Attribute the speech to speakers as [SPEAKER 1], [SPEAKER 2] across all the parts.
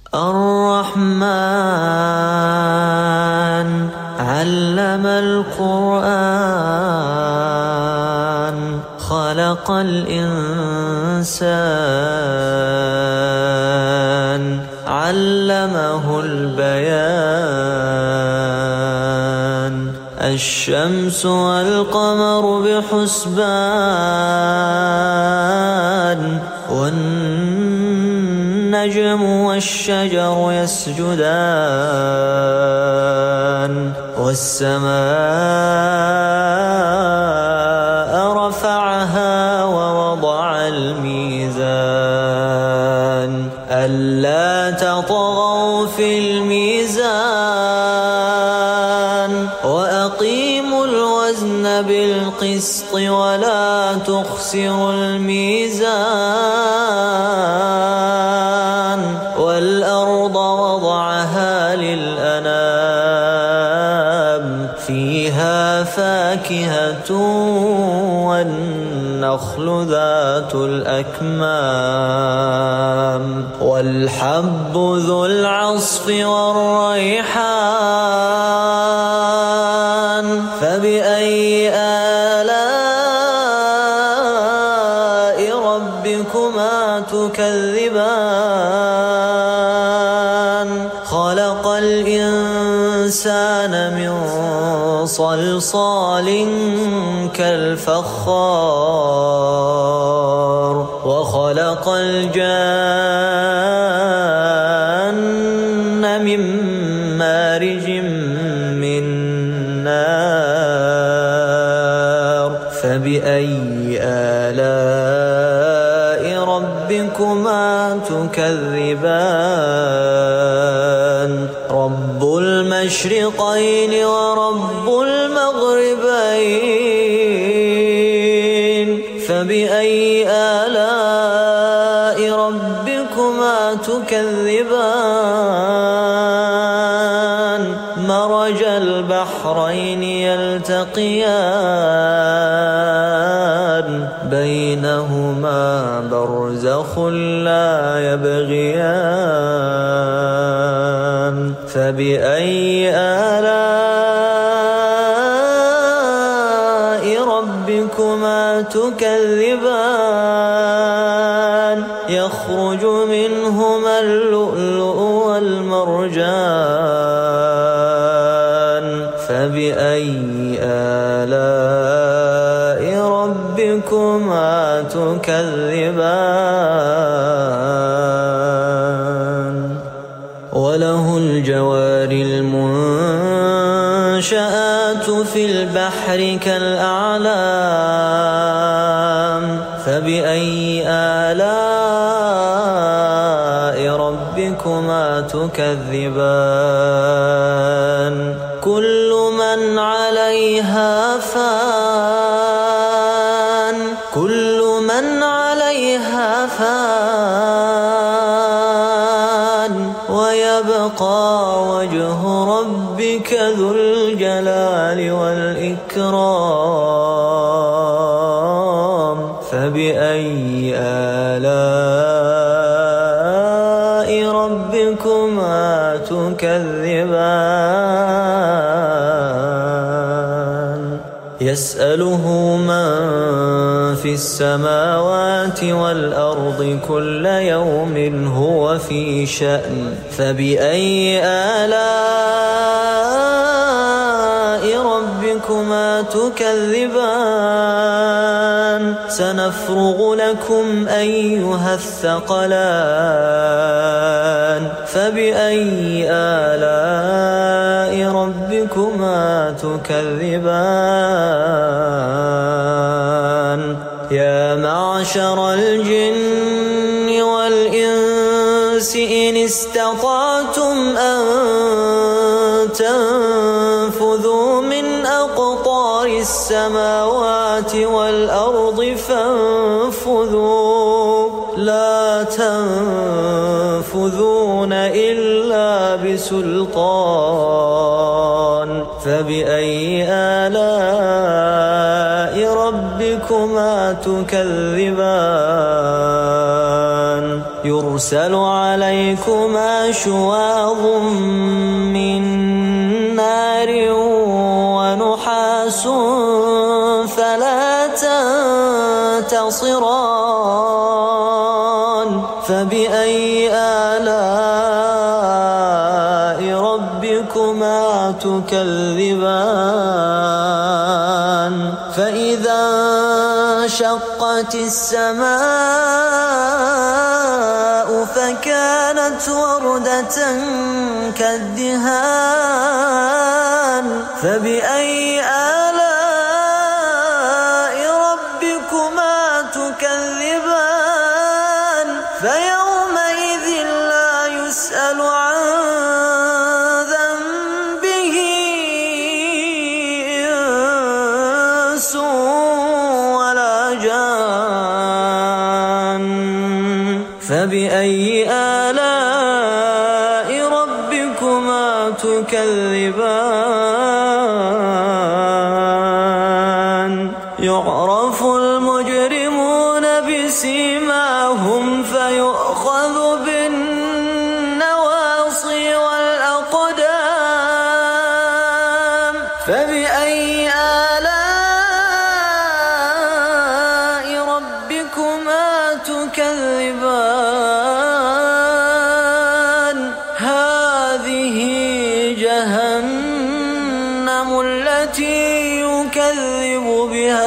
[SPEAKER 1] الرحمن علم القرآن خلق الإنسان علمه البيان الشمس والقمر بحسبان والنجم والشجر يسجدان والسماء رفعها ووضع الميزان ألا تطغوا في الميزان وأقيموا الوزن بالقسط ولا تخسروا الميزان والأرض وضعها للأنام فيها فاكهة والنخل ذات الأكمام والحب ذو العصف والريحان فبأي آلاء ربكما تكذبان خلق الإنسان من صلصال كالفخار وخلق الجان من مارج من نار فبأي آلاء ربكما تكذبان رب المشرقين ورب المغربين فبأي آلاء ربكما تكذبان مرج البحرين يلتقيان بينهما برزخ لا يبغيان فبأي آلاء ربكما تكذبان يخرج منهما اللؤلؤ والمرجان فبأي آلاء ربكما تكذبان وله الجوار المنشآت في البحر كالأعلام فبأي آلاء ربكما تكذبان كل من عليها فان كل من عليها فان ويبقى وجه ربك ذو الجلال والإكرام فبأي آلاء ربكما تكذبان يسأله من في السماوات والأرض كل يوم هو في شأن فبأي آلاء ربكما تكذبان سنفرغ لكم أيها الثقلان فبأي آلاء ربكما تكذبان يا معشر الجن والإنس إن استطعتم أن تنفذوا من أقطار السماوات والأرض فانفذوا لا تنفذون إلا بسلطان فبأي آلاء ربكما تكذبان يرسل عليكما شواظ من نار ونحاس فلا تنتصران فبأي آلاء ربكما تكذبان فإذا انشقت السماء فكانت وردة كالدهان فبأي آلاء ربكما تكذبان فيومئذ لا يسأل عن ذنبه إنس ولا جان فبأي آلاء ربكما تكذبان يعرف المجرمون بسيماهم فيؤخذ بالنواصي والأقدام فبأي آلاء ربكما تكذبان هذه جهنم التي يكذب بها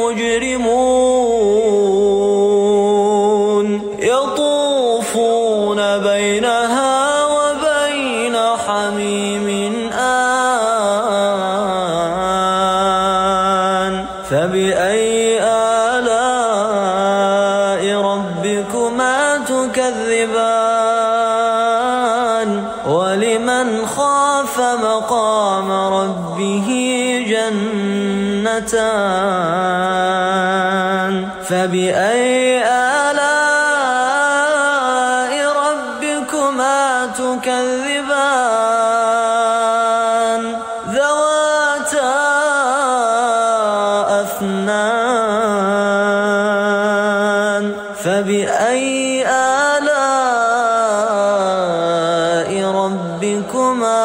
[SPEAKER 1] المجرمون يطوفون بينها وبين حميم آن فبأي آلاء ربكما تكذبان ولمن خاف مقام ربه جنتان فبأي آلاء ربكما تكذبان ذواتا أفنان فبأي آلاء ربكما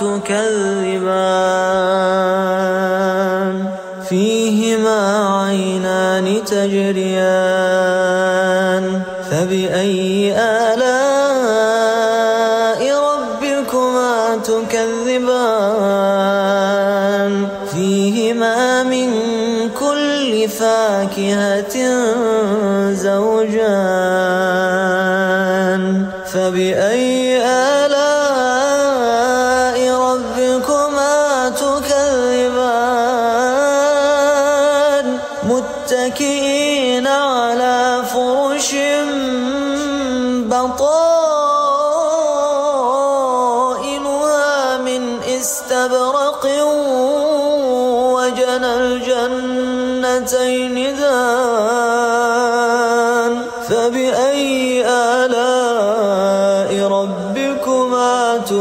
[SPEAKER 1] تكذبان فيهما عينان تجريان فبأي آلاء ربكما تكذبان فيهما من كل فاكهة زوجان فبأي آلاء ربكما تكذبان متكئين على فرش بطائنها من استبرق وجنى الجنتين دان فبأي آلاء ربكما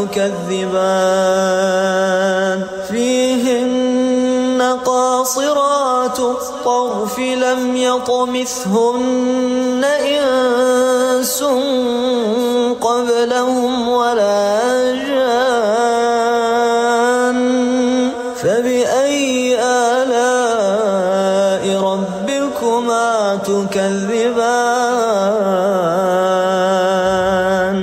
[SPEAKER 1] تكذبان فيهن قاصرات الطرف لم يطمثهن إنس قبلهم ولا جان فبأي آلاء ربكما تكذبان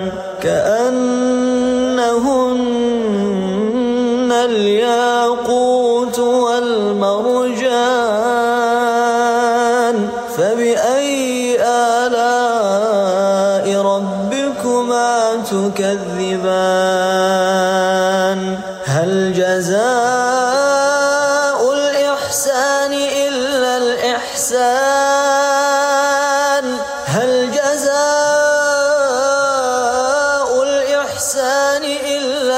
[SPEAKER 1] كأنهن الياقوت والمرجان فبأي آلاء ربكما تكذبان هل جزاء الإحسان إلا الإحسان هل جزاء الإحسان إلا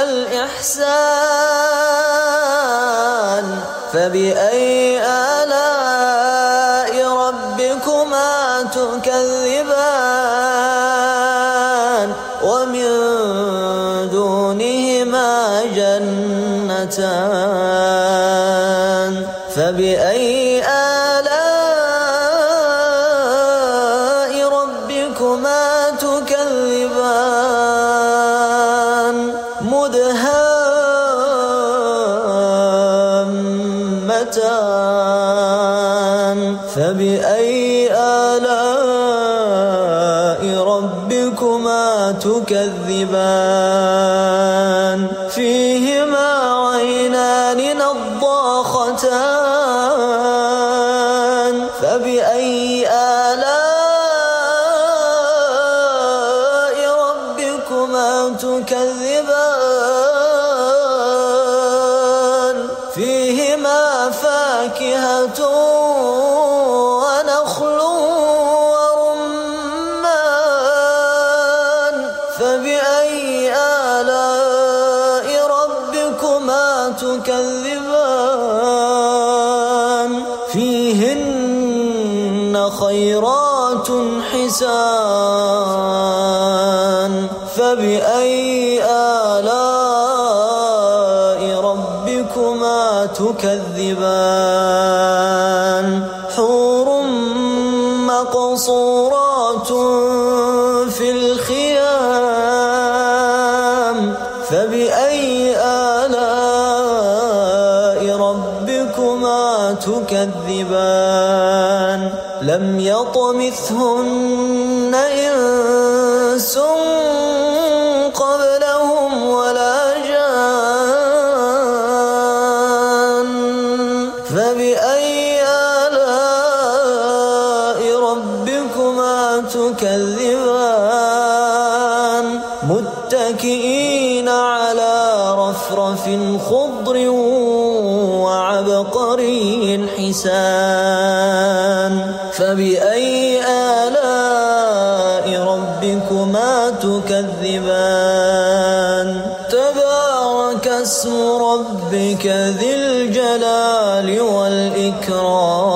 [SPEAKER 1] الإحسان فبأي آلاء ربكما تكذبان ومن دونهما جنتان فبأي آلاء ربكما تكذبان مدهامتان فبأي آلاء ربكما تكذبان فيهما عينان نضاختان فبأي آلاء ربكما تكذبان فيهما فاكهة ونخل ورمان فبأي آلاء ربكما تكذبان فيهن خيرات حسان فبأي آلاء ربكما تكذبان حور مقصورات في الخيام فبأي آلاء ربكما تكذبان لم يطمثهن إنس قبلهم ولا جان فبأي آلاء ربكما تكذبان متكئين على رفرف خضر وعبقري حسان فبأي آلاء ربكما تكذبان تبارك اسم ربك ذي الجلال والإكرام